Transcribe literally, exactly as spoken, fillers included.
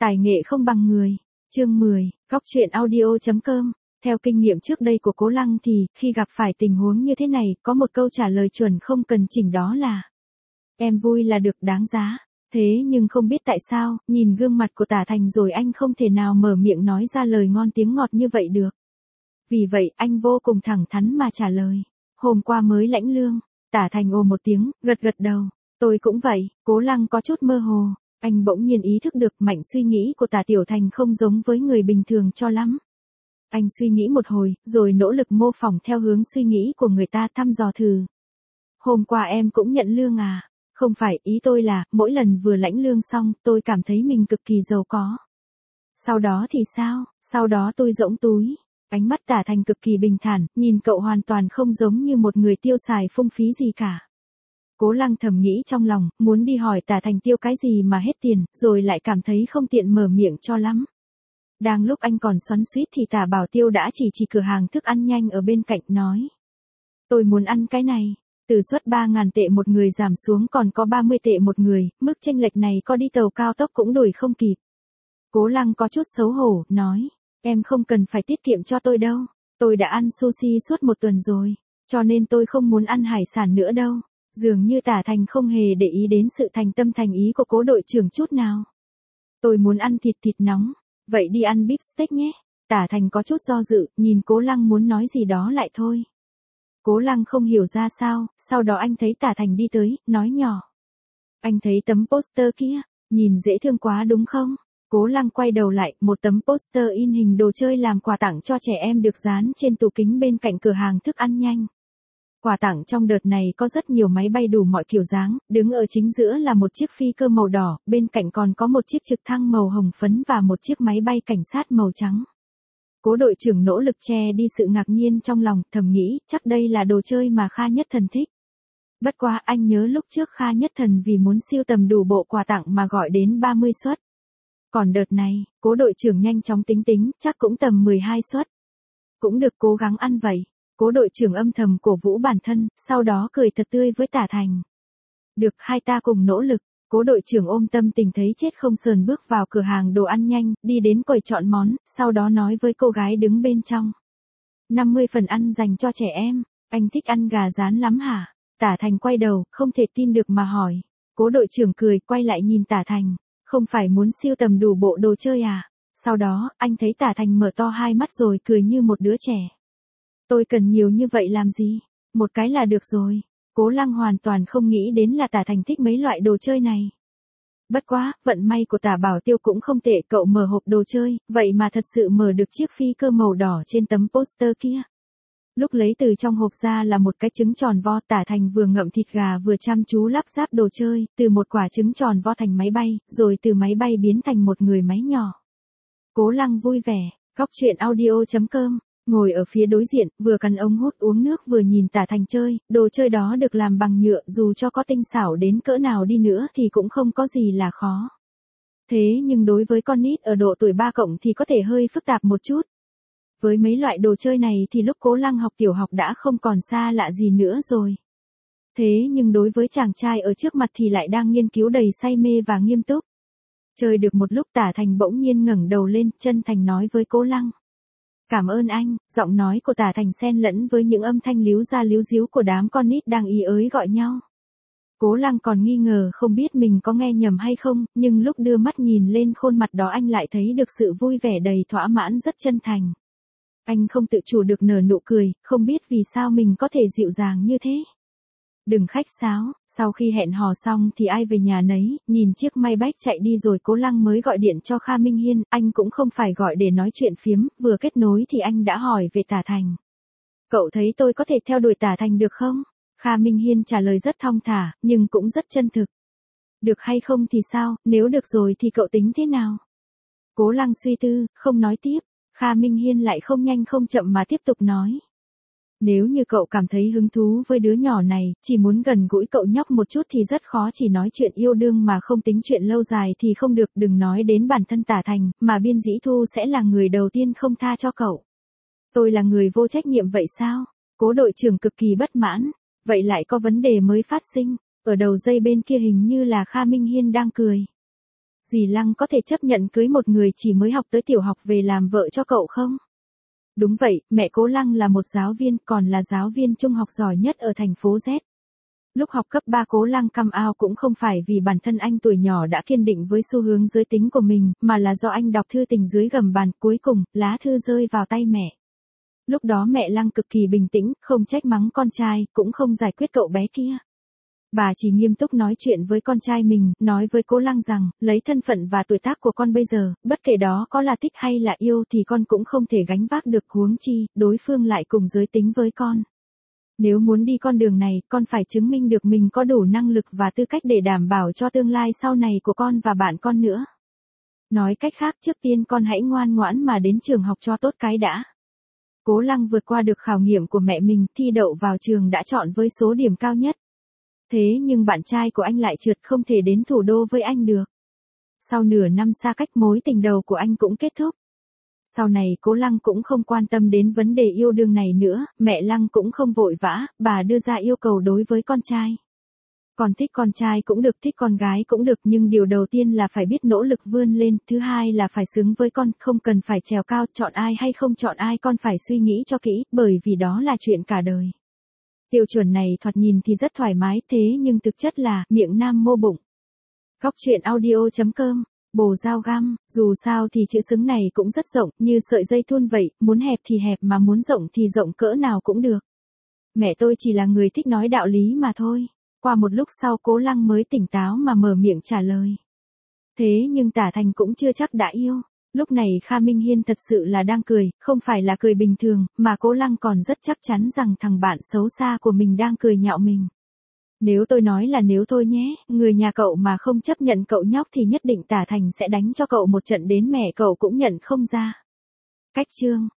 Tài nghệ không bằng người. Chương mười, Góc truyện audio.com. Theo kinh nghiệm trước đây của Cố Lăng thì, khi gặp phải tình huống như thế này, có một câu trả lời chuẩn không cần chỉnh, đó là: em vui là được, đáng giá. Thế nhưng không biết tại sao, nhìn gương mặt của Tả Thành rồi anh không thể nào mở miệng nói ra lời ngon tiếng ngọt như vậy được. Vì vậy, anh vô cùng thẳng thắn mà trả lời: hôm qua mới lãnh lương. Tả Thành ồ một tiếng, gật gật đầu. Tôi cũng vậy. Cố Lăng có chút mơ hồ. Anh bỗng nhiên ý thức được mạch suy nghĩ của Tả Tiểu Thành không giống với người bình thường cho lắm. Anh suy nghĩ một hồi, rồi nỗ lực mô phỏng theo hướng suy nghĩ của người ta, thăm dò thử. Hôm qua em cũng nhận lương à? Không phải, ý tôi là, mỗi lần vừa lãnh lương xong, tôi cảm thấy mình cực kỳ giàu có. Sau đó thì sao? Sau đó tôi rỗng túi. Ánh mắt Tả Thành cực kỳ bình thản, nhìn cậu hoàn toàn không giống như một người tiêu xài phung phí gì cả. Cố Lăng thầm nghĩ trong lòng, muốn đi hỏi Tả Thành tiêu cái gì mà hết tiền, rồi lại cảm thấy không tiện mở miệng cho lắm. Đang lúc anh còn xoắn xuýt thì Tả Bảo Tiêu đã chỉ chỉ cửa hàng thức ăn nhanh ở bên cạnh, nói: tôi muốn ăn cái này. Từ suất ba ngàn tệ một người giảm xuống còn có ba mươi tệ một người, mức chênh lệch này có đi tàu cao tốc cũng đuổi không kịp. Cố Lăng có chút xấu hổ, nói: em không cần phải tiết kiệm cho tôi đâu. Tôi đã ăn sushi suốt một tuần rồi, cho nên tôi không muốn ăn hải sản nữa đâu. Dường như Tả Thành không hề để ý đến sự thành tâm thành ý của Cố đội trưởng chút nào. Tôi muốn ăn thịt thịt nóng. Vậy đi ăn beef steak nhé. Tả Thành có chút do dự, nhìn Cố Lăng muốn nói gì đó lại thôi. Cố Lăng không hiểu ra sao, sau đó anh thấy Tả Thành đi tới, nói nhỏ: anh thấy tấm poster kia, nhìn dễ thương quá đúng không? Cố Lăng quay đầu lại, một tấm poster in hình đồ chơi làm quà tặng cho trẻ em được dán trên tủ kính bên cạnh cửa hàng thức ăn nhanh. Quà tặng trong đợt này có rất nhiều máy bay đủ mọi kiểu dáng, đứng ở chính giữa là một chiếc phi cơ màu đỏ, bên cạnh còn có một chiếc trực thăng màu hồng phấn và một chiếc máy bay cảnh sát màu trắng. Cố đội trưởng nỗ lực che đi sự ngạc nhiên trong lòng, thầm nghĩ, chắc đây là đồ chơi mà Kha Nhất Thần thích. Bất quá anh nhớ lúc trước Kha Nhất Thần vì muốn sưu tầm đủ bộ quà tặng mà gọi đến ba mươi suất. Còn đợt này, Cố đội trưởng nhanh chóng tính tính, chắc cũng tầm mười hai suất. Cũng được, cố gắng ăn vậy. Cố đội trưởng âm thầm cổ vũ bản thân, sau đó cười thật tươi với Tả Thành. Được, hai ta cùng nỗ lực. Cố đội trưởng ôm tâm tình thấy chết không sờn bước vào cửa hàng đồ ăn nhanh, đi đến quầy chọn món, sau đó nói với cô gái đứng bên trong: năm mươi phần ăn dành cho trẻ em, anh thích ăn gà rán lắm hả? Tả Thành quay đầu, không thể tin được mà hỏi. Cố đội trưởng cười, quay lại nhìn Tả Thành: không phải muốn sưu tầm đủ bộ đồ chơi à? Sau đó, anh thấy Tả Thành mở to hai mắt rồi cười như một đứa trẻ. Tôi cần nhiều như vậy làm gì? Một cái là được rồi. Cố Lăng hoàn toàn không nghĩ đến là Tả Thành thích mấy loại đồ chơi này. Bất quá, vận may của Tả Bảo Tiêu cũng không tệ, cậu mở hộp đồ chơi, vậy mà thật sự mở được chiếc phi cơ màu đỏ trên tấm poster kia. Lúc lấy từ trong hộp ra là một cái trứng tròn vo, Tả Thành vừa ngậm thịt gà vừa chăm chú lắp ráp đồ chơi, từ một quả trứng tròn vo thành máy bay, rồi từ máy bay biến thành một người máy nhỏ. Cố Lăng vui vẻ. Góc truyện audio.com. Ngồi ở phía đối diện, vừa cắn ống hút uống nước vừa nhìn Tả Thành chơi, đồ chơi đó được làm bằng nhựa, dù cho có tinh xảo đến cỡ nào đi nữa thì cũng không có gì là khó. Thế nhưng đối với con nít ở độ tuổi ba cộng thì có thể hơi phức tạp một chút. Với mấy loại đồ chơi này thì lúc Cố Lăng học tiểu học đã không còn xa lạ gì nữa rồi. Thế nhưng đối với chàng trai ở trước mặt thì lại đang nghiên cứu đầy say mê và nghiêm túc. Chơi được một lúc Tả Thành bỗng nhiên ngẩng đầu lên, chân thành nói với Cố Lăng: cảm ơn anh. Giọng nói của Tả Thành xen lẫn với những âm thanh líu ra líu díu của đám con nít đang ý ới gọi nhau. Cố Lăng còn nghi ngờ không biết mình có nghe nhầm hay không, nhưng lúc đưa mắt nhìn lên khuôn mặt đó anh lại thấy được sự vui vẻ đầy thỏa mãn rất chân thành. Anh không tự chủ được nở nụ cười, không biết vì sao mình có thể dịu dàng như thế. Đừng khách sáo. Sau khi hẹn hò xong thì ai về nhà nấy, nhìn chiếc Maybach chạy đi rồi Cố Lăng mới gọi điện cho Kha Minh Hiên, anh cũng không phải gọi để nói chuyện phiếm, vừa kết nối thì anh đã hỏi về Tả Thành. Cậu thấy tôi có thể theo đuổi Tả Thành được không? Kha Minh Hiên trả lời rất thong thả, nhưng cũng rất chân thực. Được hay không thì sao, nếu được rồi thì cậu tính thế nào? Cố Lăng suy tư, không nói tiếp. Kha Minh Hiên lại không nhanh không chậm mà tiếp tục nói: nếu như cậu cảm thấy hứng thú với đứa nhỏ này, chỉ muốn gần gũi cậu nhóc một chút thì rất khó, chỉ nói chuyện yêu đương mà không tính chuyện lâu dài thì không được, đừng nói đến bản thân Tả Thành, mà Biên Dĩ Thu sẽ là người đầu tiên không tha cho cậu. Tôi là người vô trách nhiệm vậy sao? Cố đội trưởng cực kỳ bất mãn. Vậy lại có vấn đề mới phát sinh. Ở đầu dây bên kia hình như là Kha Minh Hiên đang cười. Dì Lăng có thể chấp nhận cưới một người chỉ mới học tới tiểu học về làm vợ cho cậu không? Đúng vậy, mẹ Cố Lăng là một giáo viên, còn là giáo viên trung học giỏi nhất ở thành phố Z. Lúc học cấp ba Cố Lăng come out cũng không phải vì bản thân anh tuổi nhỏ đã kiên định với xu hướng giới tính của mình, mà là do anh đọc thư tình dưới gầm bàn, cuối cùng, lá thư rơi vào tay mẹ. Lúc đó mẹ Lăng cực kỳ bình tĩnh, không trách mắng con trai, cũng không giải quyết cậu bé kia. Bà chỉ nghiêm túc nói chuyện với con trai mình, nói với Cố Lăng rằng, lấy thân phận và tuổi tác của con bây giờ, bất kể đó có là thích hay là yêu thì con cũng không thể gánh vác được, huống chi, đối phương lại cùng giới tính với con. Nếu muốn đi con đường này, con phải chứng minh được mình có đủ năng lực và tư cách để đảm bảo cho tương lai sau này của con và bạn con nữa. Nói cách khác, trước tiên con hãy ngoan ngoãn mà đến trường học cho tốt cái đã. Cố Lăng vượt qua được khảo nghiệm của mẹ mình, thi đậu vào trường đã chọn với số điểm cao nhất. Thế nhưng bạn trai của anh lại trượt, không thể đến thủ đô với anh được. Sau nửa năm xa cách, mối tình đầu của anh cũng kết thúc. Sau này Cố Lăng cũng không quan tâm đến vấn đề yêu đương này nữa, mẹ Lăng cũng không vội vã, bà đưa ra yêu cầu đối với con trai. Con thích con trai cũng được, thích con gái cũng được, nhưng điều đầu tiên là phải biết nỗ lực vươn lên, thứ hai là phải xứng với con, không cần phải trèo cao, chọn ai hay không chọn ai con phải suy nghĩ cho kỹ, bởi vì đó là chuyện cả đời. Tiêu chuẩn này thoạt nhìn thì rất thoải mái, thế nhưng thực chất là miệng nam mô bụng. Góc truyện audio chấm com, bồ dao găm, dù sao thì chữ xứng này cũng rất rộng, như sợi dây thun vậy, muốn hẹp thì hẹp mà muốn rộng thì rộng cỡ nào cũng được. Mẹ tôi chỉ là người thích nói đạo lý mà thôi. Qua một lúc sau Cố Lăng mới tỉnh táo mà mở miệng trả lời. Thế nhưng Tả Thành cũng chưa chắc đã yêu. Lúc này Kha Minh Hiên thật sự là đang cười, không phải là cười bình thường, mà Cố Lăng còn rất chắc chắn rằng thằng bạn xấu xa của mình đang cười nhạo mình. Nếu tôi nói là nếu thôi nhé, người nhà cậu mà không chấp nhận cậu nhóc thì nhất định Tả Thành sẽ đánh cho cậu một trận đến mẹ cậu cũng nhận không ra. Cách chương